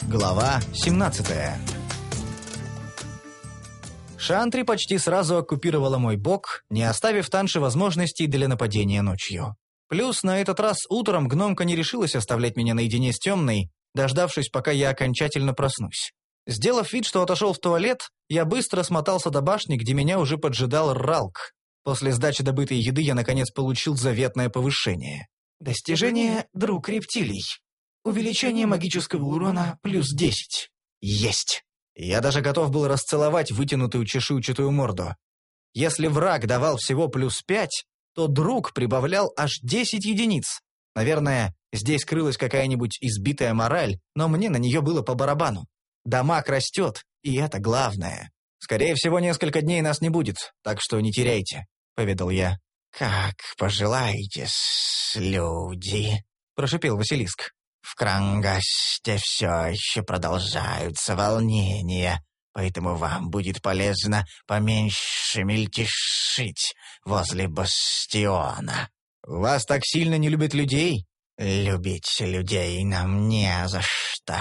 Глава 17. Шантри почти сразу оккупировала мой бок, не оставив Танше возможностей для нападения ночью. Плюс на этот раз утром гномка не решилась оставлять меня наедине с темной, дождавшись, пока я окончательно проснусь. Сделав вид, что отошел в туалет, я быстро смотался до башни, где меня уже поджидал Ралк. После сдачи добытой еды я, наконец, получил заветное повышение. Достижение «Друг рептилий». Увеличение магического урона плюс 10. Есть. Я даже готов был расцеловать вытянутую чешуйчатую морду. Если враг давал всего плюс 5, то друг прибавлял аж 10 единиц. Наверное, здесь крылась какая-нибудь избитая мораль, но мне на нее было по барабану. Дамаг растет, и это главное. Скорее всего, несколько дней нас не будет, так что не теряйте, — поведал я. «Как пожелаете, люди», — прошипел Василиск. «В Крангасте все еще продолжаются волнения, поэтому вам будет полезно поменьше мельтешить возле бастиона». «Вас так сильно не любят людей?» «Любить людей нам не за что.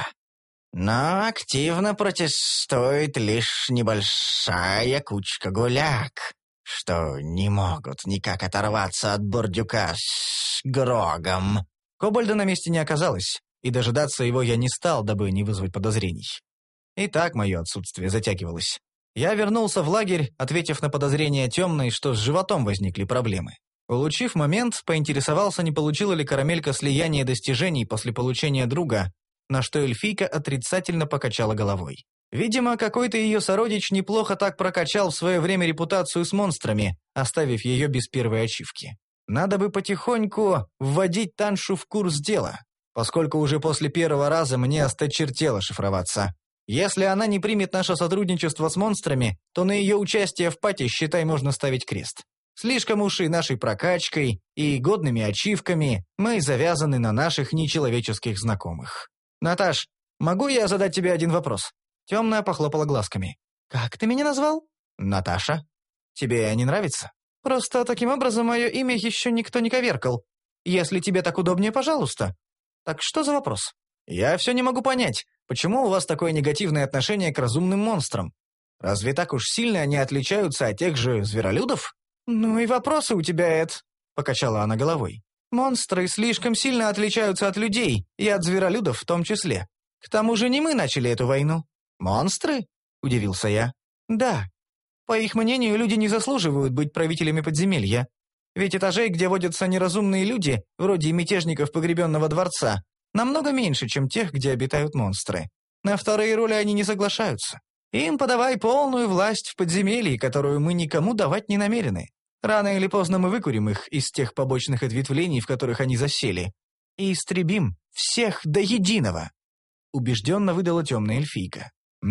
Но активно протестует лишь небольшая кучка гуляк, что не могут никак оторваться от бурдюка с Грогом». Кобальда на месте не оказалось, и дожидаться его я не стал, дабы не вызвать подозрений. И так мое отсутствие затягивалось. Я вернулся в лагерь, ответив на подозрения темной, что с животом возникли проблемы. Улучив момент, поинтересовался, не получила ли карамелька слияние достижений после получения друга, на что эльфийка отрицательно покачала головой. Видимо, какой-то ее сородич неплохо так прокачал в свое время репутацию с монстрами, оставив ее без первой ачивки. Надо бы потихоньку вводить Таншу в курс дела, поскольку уже после первого раза мне осточертело шифроваться. Если она не примет наше сотрудничество с монстрами, то на ее участие в пати, считай, можно ставить крест. Слишком уж и нашей прокачкой, и годными ачивками мы завязаны на наших нечеловеческих знакомых. «Наташ, могу я задать тебе один вопрос?» Темная похлопала глазками. «Как ты меня назвал?» «Наташа. Тебе не нравится?» «Просто таким образом мое имя еще никто не коверкал. Если тебе так удобнее, пожалуйста. Так что за вопрос?» «Я все не могу понять, почему у вас такое негативное отношение к разумным монстрам? Разве так уж сильно они отличаются от тех же зверолюдов?» «Ну и вопросы у тебя, Эд», — покачала она головой. «Монстры слишком сильно отличаются от людей, и от зверолюдов в том числе. К тому же не мы начали эту войну». «Монстры?» — удивился я. «Да. По их мнению, люди не заслуживают быть правителями подземелья. Ведь этажей, где водятся неразумные люди, вроде мятежников погребенного дворца, намного меньше, чем тех, где обитают монстры. На вторые роли они не соглашаются. Им подавай полную власть в подземелье, которую мы никому давать не намерены. Рано или поздно мы выкурим их из тех побочных ответвлений, в которых они засели, и истребим всех до единого», — убежденно выдала темная эльфийка.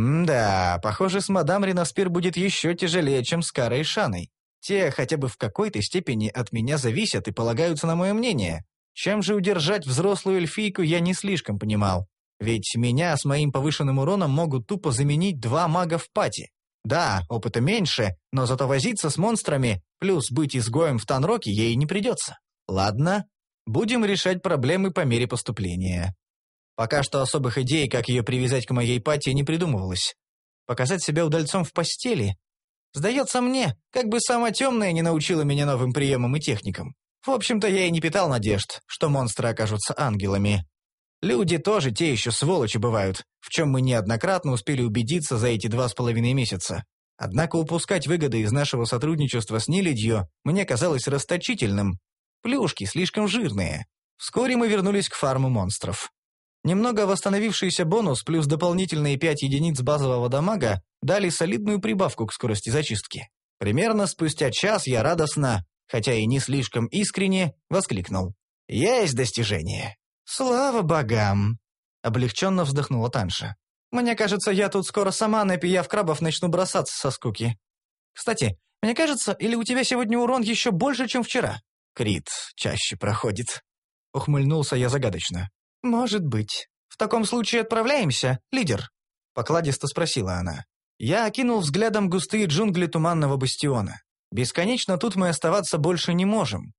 «Да, похоже, с мадам Ренаспир будет еще тяжелее, чем с Карой и Шаной. Те хотя бы в какой-то степени от меня зависят и полагаются на мое мнение. Чем же удержать взрослую эльфийку, я не слишком понимал. Ведь меня с моим повышенным уроном могут тупо заменить 2 мага в пати. Да, опыта меньше, но зато возиться с монстрами, плюс быть изгоем в Танроке ей не придется. Ладно, будем решать проблемы по мере поступления». Пока что особых идей, как ее привязать к моей пати, не придумывалось. Показать себя удальцом в постели? Сдается мне, как бы сама темная не научила меня новым приемам и техникам. В общем-то, я и не питал надежд, что монстры окажутся ангелами. Люди тоже те еще сволочи бывают, в чем мы неоднократно успели убедиться за эти 2,5 месяца. Однако упускать выгоды из нашего сотрудничества с нелюдью мне казалось расточительным. Плюшки слишком жирные. Вскоре мы вернулись к фарму монстров. Немного восстановившийся бонус плюс дополнительные 5 единиц базового дамага дали солидную прибавку к скорости зачистки. Примерно спустя час я радостно, хотя и не слишком искренне, воскликнул: «Есть достижение!» «Слава богам!» — облегченно вздохнула Танша. «Мне кажется, я тут скоро сама, напияв крабов, начну бросаться со скуки. Кстати, мне кажется, или у тебя сегодня урон еще больше, чем вчера?» «Крит чаще проходит», — ухмыльнулся я загадочно. «Может быть. В таком случае отправляемся, лидер?» — покладисто спросила она. Я окинул взглядом густые джунгли туманного бастиона. Бесконечно тут мы оставаться больше не можем.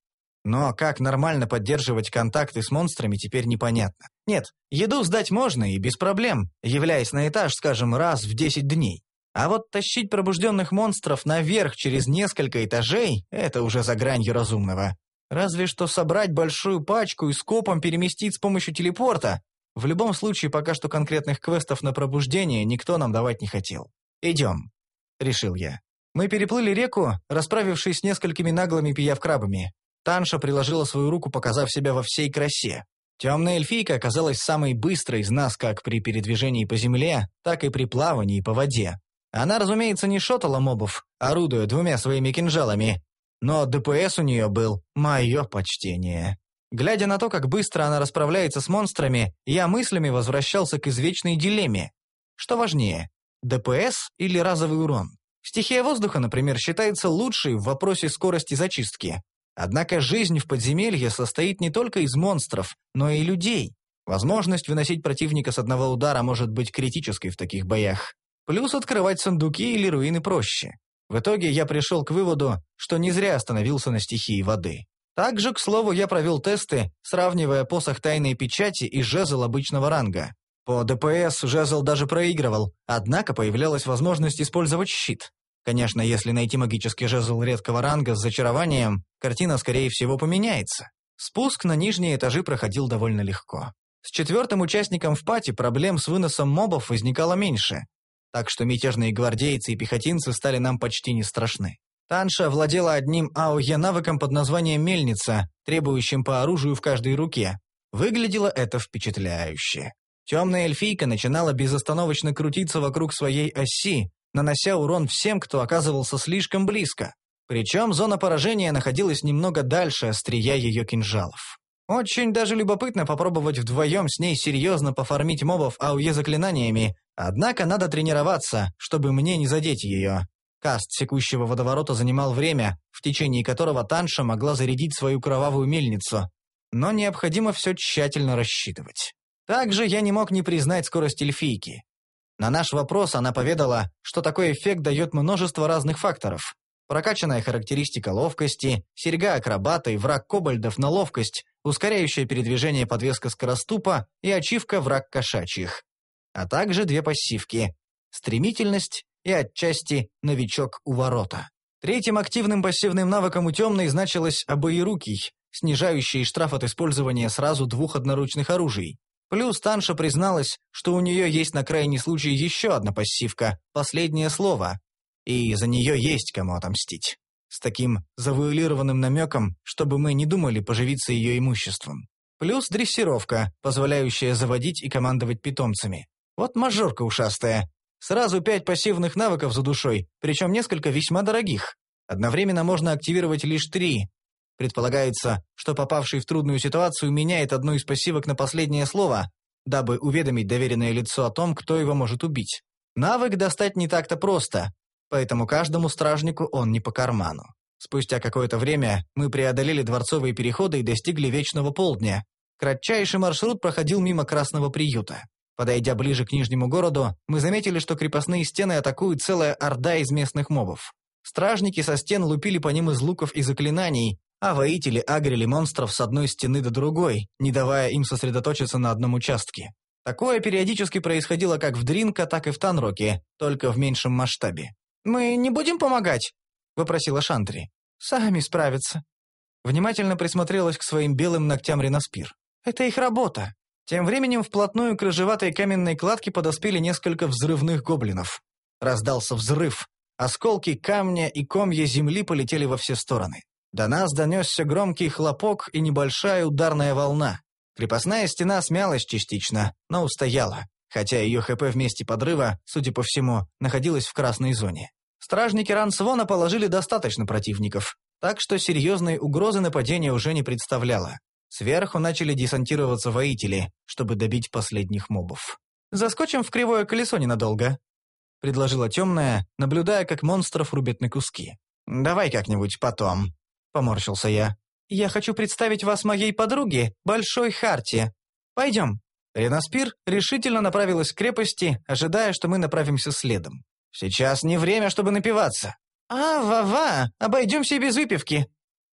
Но как нормально поддерживать контакты с монстрами, теперь непонятно. Нет, еду сдать можно и без проблем, являясь на этаж, скажем, раз в 10 дней. А вот тащить пробужденных монстров наверх через несколько этажей – это уже за гранью разумного. Разве что собрать большую пачку и скопом переместить с помощью телепорта. В любом случае, пока что конкретных квестов на пробуждение никто нам давать не хотел. «Идем», – решил я. Мы переплыли реку, расправившись с несколькими наглыми пиявкрабами. Танша приложила свою руку, показав себя во всей красе. Темная эльфийка оказалась самой быстрой из нас как при передвижении по земле, так и при плавании по воде. Она, разумеется, не шотала мобов, орудуя двумя своими кинжалами, но ДПС у нее был мое почтение. Глядя на то, как быстро она расправляется с монстрами, я мыслями возвращался к извечной дилемме. Что важнее, ДПС или разовый урон? Стихия воздуха, например, считается лучшей в вопросе скорости зачистки. Однако жизнь в подземелье состоит не только из монстров, но и людей. Возможность выносить противника с одного удара может быть критической в таких боях. Плюс открывать сундуки или руины проще. В итоге я пришел к выводу, что не зря остановился на стихии воды. Также, к слову, я провел тесты, сравнивая посох тайной печати и жезл обычного ранга. По ДПС жезл даже проигрывал, однако появлялась возможность использовать щит. Конечно, если найти магический жезл редкого ранга с зачарованием, картина, скорее всего, поменяется. Спуск на нижние этажи проходил довольно легко. С четвертым участником в пати проблем с выносом мобов возникало меньше, так что мятежные гвардейцы и пехотинцы стали нам почти не страшны. Танша владела одним АОЕ-навыком под названием «Мельница», требующим по оружию в каждой руке. Выглядело это впечатляюще. Темная эльфийка начинала безостановочно крутиться вокруг своей оси, нанося урон всем, кто оказывался слишком близко. Причем зона поражения находилась немного дальше острия ее кинжалов. Очень даже любопытно попробовать вдвоем с ней серьезно пофармить мобов АОЕ заклинаниями, однако надо тренироваться, чтобы мне не задеть ее. Каст секущего водоворота занимал время, в течение которого Танша могла зарядить свою кровавую мельницу, но необходимо все тщательно рассчитывать. Также я не мог не признать скорость эльфийки. На наш вопрос она поведала, что такой эффект дает множество разных факторов. Прокачанная характеристика ловкости, серьга акробата и враг кобальдов на ловкость, ускоряющая передвижение подвеска скороступа и ачивка враг кошачьих. А также две пассивки – стремительность и отчасти новичок у ворота. Третьим активным пассивным навыком у темной значилось обоирукий, снижающий штраф от использования сразу двух одноручных оружий. Плюс Танша призналась, что у нее есть на крайний случай еще одна пассивка – последнее слово, и за нее есть кому отомстить. С таким завуалированным намеком, чтобы мы не думали поживиться ее имуществом. Плюс дрессировка, позволяющая заводить и командовать питомцами. Вот мажорка ушастая. Сразу 5 пассивных навыков за душой, причем несколько весьма дорогих. Одновременно можно активировать лишь 3. Предполагается, что попавший в трудную ситуацию меняет одну из пассивок на последнее слово, дабы уведомить доверенное лицо о том, кто его может убить. Навык достать не так-то просто, поэтому каждому стражнику он не по карману. Спустя какое-то время мы преодолели дворцовые переходы и достигли Вечного Полдня. Кратчайший маршрут проходил мимо Красного приюта. Подойдя ближе к Нижнему городу, мы заметили, что крепостные стены атакует целая орда из местных мобов. Стражники со стен лупили по ним из луков и заклинаний, а воители агрили монстров с одной стены до другой, не давая им сосредоточиться на одном участке. Такое периодически происходило как в Дринка, так и в Танроке, только в меньшем масштабе. «Мы не будем помогать?» — вопросила Шантри. «Сами справятся». Внимательно присмотрелась к своим белым ногтям Ренаспир. «Это их работа». Тем временем вплотную к рыжеватой каменной кладке подоспели несколько взрывных гоблинов. Раздался взрыв. Осколки камня и комья земли полетели во все стороны. До нас донесся громкий хлопок и небольшая ударная волна. Крепостная стена смялась частично, но устояла, хотя ее ХП в месте подрыва, судя по всему, находилась в красной зоне. Стражники Рансвона положили достаточно противников, так что серьезной угрозы нападения уже не представляло. Сверху начали десантироваться воители, чтобы добить последних мобов. «Заскочим в кривое колесо ненадолго», — предложила темная, наблюдая, как монстров рубят на куски. «Давай как-нибудь потом», — поморщился я. «Я хочу представить вас моей подруге, Большой Харте. Пойдем». Ренаспир решительно направилась к крепости, ожидая, что мы направимся следом. «Сейчас не время, чтобы напиваться». «А, ва-ва, обойдемся без выпивки».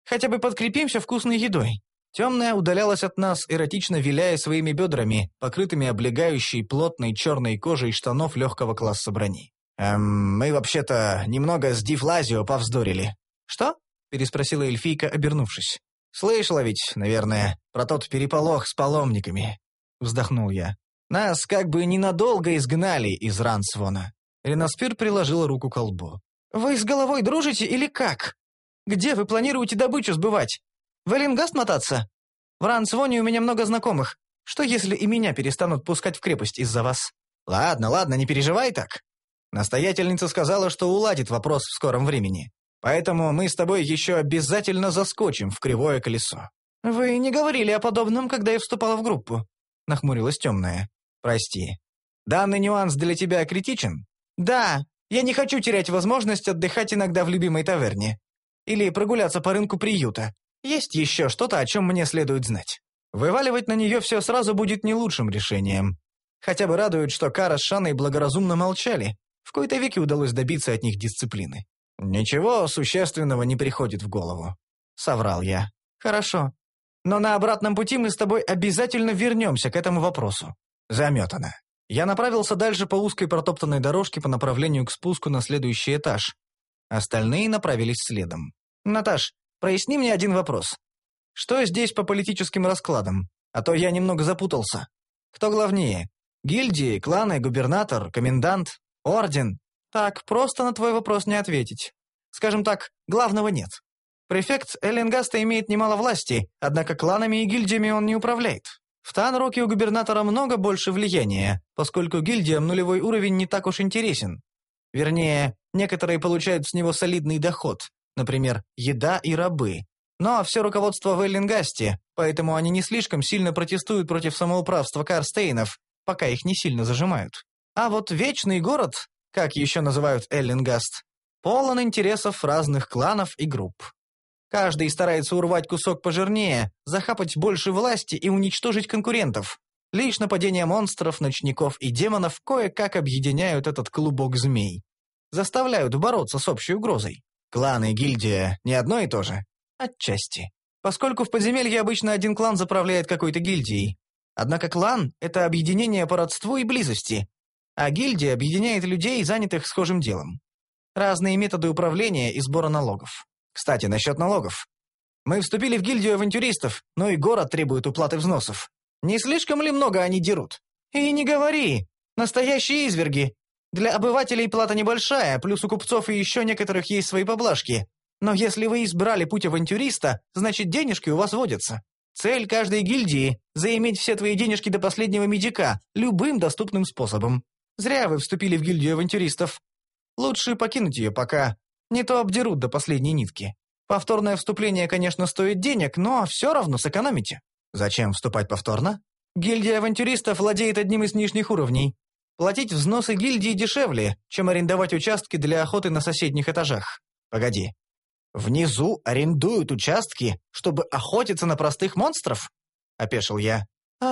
Хотя бы подкрепимся вкусной едой». Темная удалялась от нас, эротично виляя своими бедрами, покрытыми облегающей плотной черной кожей штанов легкого класса брони. Мы вообще-то немного с Дифлазио повздорили». «Что?» — переспросила эльфийка, обернувшись. «Слышала ведь, наверное, про тот переполох с паломниками». Вздохнул я. «Нас как бы ненадолго изгнали из Рансвона». Ренаспир приложила руку к колбу. «Вы с головой дружите или как? Где вы планируете добычу сбывать? В Эллингаст мотаться? В Рансвоне у меня много знакомых. Что если и меня перестанут пускать в крепость из-за вас?» «Ладно, не переживай так. Настоятельница сказала, что уладит вопрос в скором времени. Поэтому мы с тобой еще обязательно заскочим в кривое колесо». «Вы не говорили о подобном, когда я вступала в группу», — нахмурилась темная. «Прости. Данный нюанс для тебя критичен?» «Да, я не хочу терять возможность отдыхать иногда в любимой таверне. Или прогуляться по рынку приюта. Есть еще что-то, о чем мне следует знать». Вываливать на нее все сразу будет не лучшим решением. Хотя бы радует, что Кара с Шаной благоразумно молчали. В кои-то веки удалось добиться от них дисциплины. «Ничего существенного не приходит в голову», — соврал я. «Хорошо. Но на обратном пути мы с тобой обязательно вернемся к этому вопросу». Заметано. Я направился дальше по узкой протоптанной дорожке по направлению к спуску на следующий этаж. Остальные направились следом. «Наташ, проясни мне один вопрос. Что здесь по политическим раскладам? А то я немного запутался. Кто главнее? Гильдии, кланы, губернатор, комендант, орден?» «Так, просто на твой вопрос не ответить. Скажем так, главного нет. Префект Эллингаста имеет немало власти, однако кланами и гильдиями он не управляет. В Танроке у губернатора много больше влияния, поскольку гильдиям нулевой уровень не так уж интересен. Вернее, некоторые получают с него солидный доход, например, еда и рабы. Но все руководство в Эллингасте, поэтому они не слишком сильно протестуют против самоуправства Карстейнов, пока их не сильно зажимают. А вот Вечный город, как еще называют Эллингаст, полон интересов разных кланов и групп. Каждый старается урвать кусок пожирнее, захапать больше власти и уничтожить конкурентов. Лишь нападения монстров, ночников и демонов кое-как объединяют этот клубок змей. Заставляют бороться с общей угрозой. Кланы и гильдия не одно и то же? Отчасти. Поскольку в подземелье обычно один клан заправляет какой-то гильдией. Однако клан — это объединение по родству и близости, а гильдия объединяет людей, занятых схожим делом. Разные методы управления и сбора налогов. Кстати, насчет налогов. Мы вступили в гильдию авантюристов, но и город требует уплаты взносов. Не слишком ли много они дерут? И не говори. Настоящие изверги. Для обывателей плата небольшая, плюс у купцов и еще некоторых есть свои поблажки. Но если вы избрали путь авантюриста, значит денежки у вас водятся. Цель каждой гильдии – заиметь все твои денежки до последнего медика, любым доступным способом. Зря вы вступили в гильдию авантюристов. Лучше покинуть ее пока. Не то обдерут до последней нитки. Повторное вступление, конечно, стоит денег, но все равно сэкономите. Зачем вступать повторно? Гильдия авантюристов владеет одним из нижних уровней. Платить взносы гильдии дешевле, чем арендовать участки для охоты на соседних этажах. Погоди. Внизу арендуют участки, чтобы охотиться на простых монстров? Опешил я.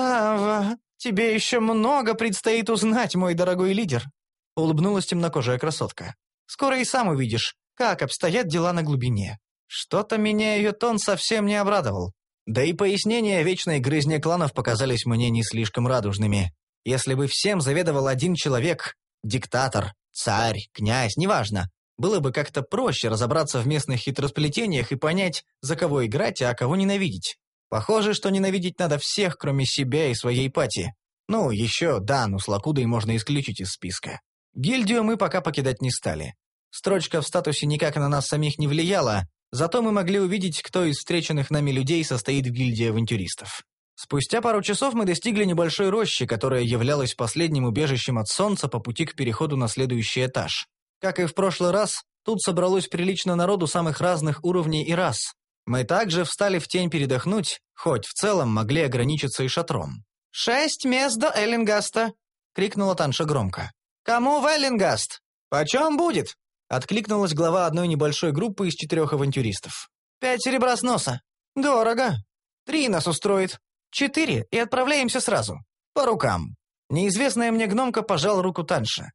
Тебе еще много предстоит узнать, мой дорогой лидер. Улыбнулась темнокожая красотка. Скоро и сам увидишь, как обстоят дела на глубине. Что-то меня ее тон совсем не обрадовал. Да и пояснения вечной грызни кланов показались мне не слишком радужными. Если бы всем заведовал один человек, диктатор, царь, князь, неважно, было бы как-то проще разобраться в местных хитросплетениях и понять, за кого играть, а кого ненавидеть. Похоже, что ненавидеть надо всех, кроме себя и своей пати. Ну, еще Дану с Лакудой можно исключить из списка. Гильдию мы пока покидать не стали. Строчка в статусе никак на нас самих не влияла, зато мы могли увидеть, кто из встреченных нами людей состоит в гильдии авантюристов. Спустя пару часов мы достигли небольшой рощи, которая являлась последним убежищем от солнца по пути к переходу на следующий этаж. Как и в прошлый раз, тут собралось прилично народу самых разных уровней и рас. Мы также встали в тень передохнуть, хоть в целом могли ограничиться и шатром. 6 мест до Эллингаста!» — крикнула Танша громко. «Кому в Эллингаст? Почем будет?» — откликнулась глава одной небольшой группы из 4 авантюристов. 5 серебра с носа. Дорого. 3 нас устроит. 4 и отправляемся сразу. По рукам. Неизвестная мне гномка пожал руку Танше.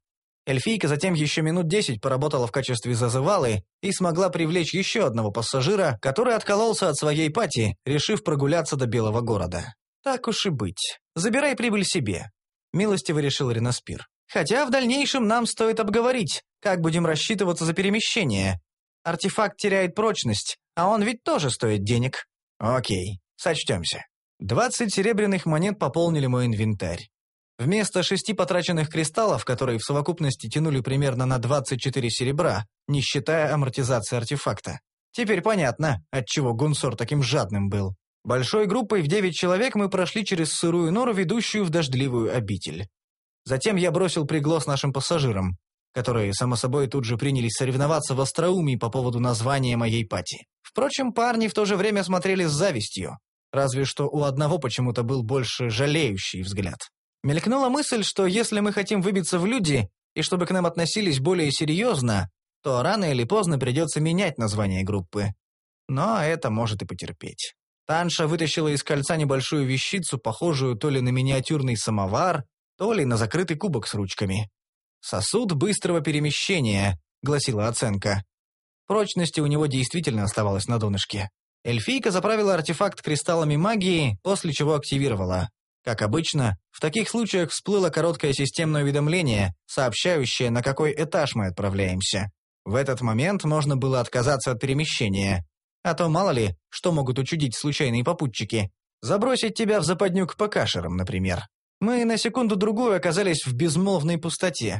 Эльфийка затем еще минут 10 поработала в качестве зазывалы и смогла привлечь еще одного пассажира, который откололся от своей пати, решив прогуляться до Белого города. «Так уж и быть. Забирай прибыль себе», — милостиво решил Реноспир. «Хотя в дальнейшем нам стоит обговорить, как будем рассчитываться за перемещение. Артефакт теряет прочность, а он ведь тоже стоит денег». «Окей, сочтемся». 20 серебряных монет пополнили мой инвентарь. Вместо 6 потраченных кристаллов, которые в совокупности тянули примерно на 24 серебра, не считая амортизации артефакта. Теперь понятно, отчего Гунсор таким жадным был. Большой группой в 9 человек мы прошли через сырую нору, ведущую в дождливую обитель. Затем я бросил приглас нашим пассажирам, которые, само собой, тут же принялись соревноваться в остроумии по поводу названия моей пати. Впрочем, парни в то же время смотрели с завистью, разве что у одного почему-то был больше жалеющий взгляд. Мелькнула мысль, что если мы хотим выбиться в люди, и чтобы к нам относились более серьезно, то рано или поздно придется менять название группы. Но это может и потерпеть. Танша вытащила из кольца небольшую вещицу, похожую то ли на миниатюрный самовар, то ли на закрытый кубок с ручками. «Сосуд быстрого перемещения», — гласила оценка. Прочности у него действительно оставалось на донышке. Эльфийка заправила артефакт кристаллами магии, после чего активировала. Как обычно, в таких случаях всплыло короткое системное уведомление, сообщающее, на какой этаж мы отправляемся. В этот момент можно было отказаться от перемещения. А то мало ли, что могут учудить случайные попутчики. Забросить тебя в западню к ПКшерам, например. Мы на секунду-другую оказались в безмолвной пустоте.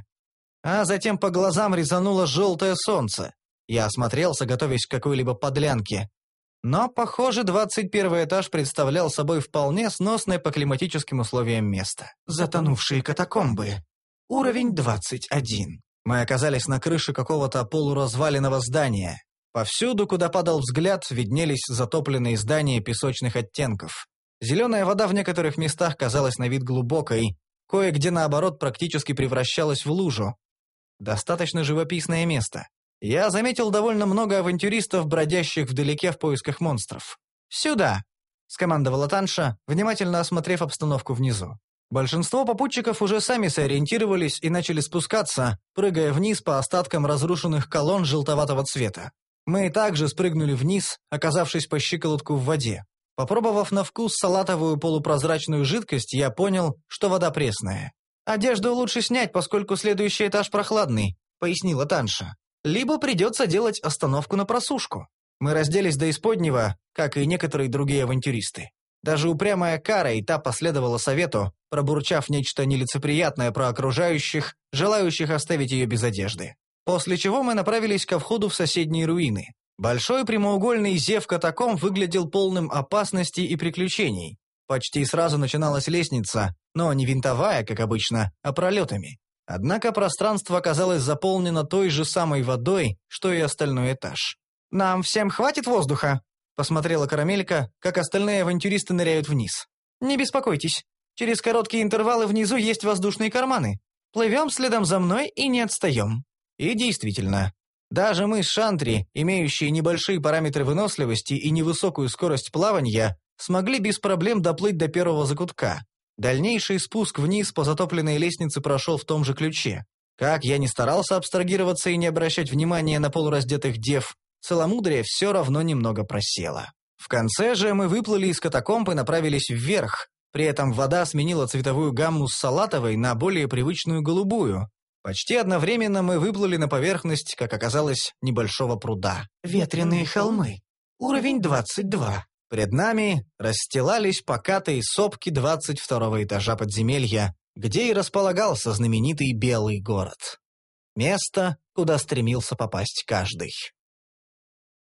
А затем по глазам резануло желтое солнце. Я осмотрелся, готовясь к какой-либо подлянке. Но, похоже, 21 этаж представлял собой вполне сносное по климатическим условиям место. Затонувшие катакомбы. Уровень 21. Мы оказались на крыше какого-то полуразваленного здания. Повсюду, куда падал взгляд, виднелись затопленные здания песочных оттенков. Зеленая вода в некоторых местах казалась на вид глубокой, кое-где, наоборот, практически превращалась в лужу. Достаточно живописное место. Я заметил довольно много авантюристов, бродящих вдалеке в поисках монстров. «Сюда!» — скомандовала Танша, внимательно осмотрев обстановку внизу. Большинство попутчиков уже сами сориентировались и начали спускаться, прыгая вниз по остаткам разрушенных колонн желтоватого цвета. Мы также спрыгнули вниз, оказавшись по щиколотку в воде. Попробовав на вкус салатовую полупрозрачную жидкость, я понял, что вода пресная. «Одежду лучше снять, поскольку следующий этаж прохладный», — пояснила Танша. «Либо придется делать остановку на просушку». Мы разделись до исподнего, как и некоторые другие авантюристы. Даже упрямая Кара и та последовала совету, пробурчав нечто нелицеприятное про окружающих, желающих оставить ее без одежды. После чего мы направились ко входу в соседние руины. Большой прямоугольный зев катакомб выглядел полным опасностей и приключений. Почти сразу начиналась лестница, но не винтовая, как обычно, а пролетами. Однако пространство оказалось заполнено той же самой водой, что и остальной этаж. «Нам всем хватит воздуха?» — посмотрела Карамелька, как остальные авантюристы ныряют вниз. «Не беспокойтесь. Через короткие интервалы внизу есть воздушные карманы. Плывем следом за мной и не отстаем». И действительно, даже мы с Шантри, имеющие небольшие параметры выносливости и невысокую скорость плавания, смогли без проблем доплыть до первого закутка. Дальнейший спуск вниз по затопленной лестнице прошел в том же ключе. Как я ни старался абстрагироваться и не обращать внимания на полураздетых дев, целомудрие все равно немного просело. В конце же мы выплыли из катакомб и направились вверх, при этом вода сменила цветовую гамму с салатовой на более привычную голубую. Почти одновременно мы выплыли на поверхность, как оказалось, небольшого пруда. «Ветреные холмы. Уровень 22». Пред нами расстилались покатые сопки 22-го этажа подземелья, где и располагался знаменитый Белый город. Место, куда стремился попасть каждый.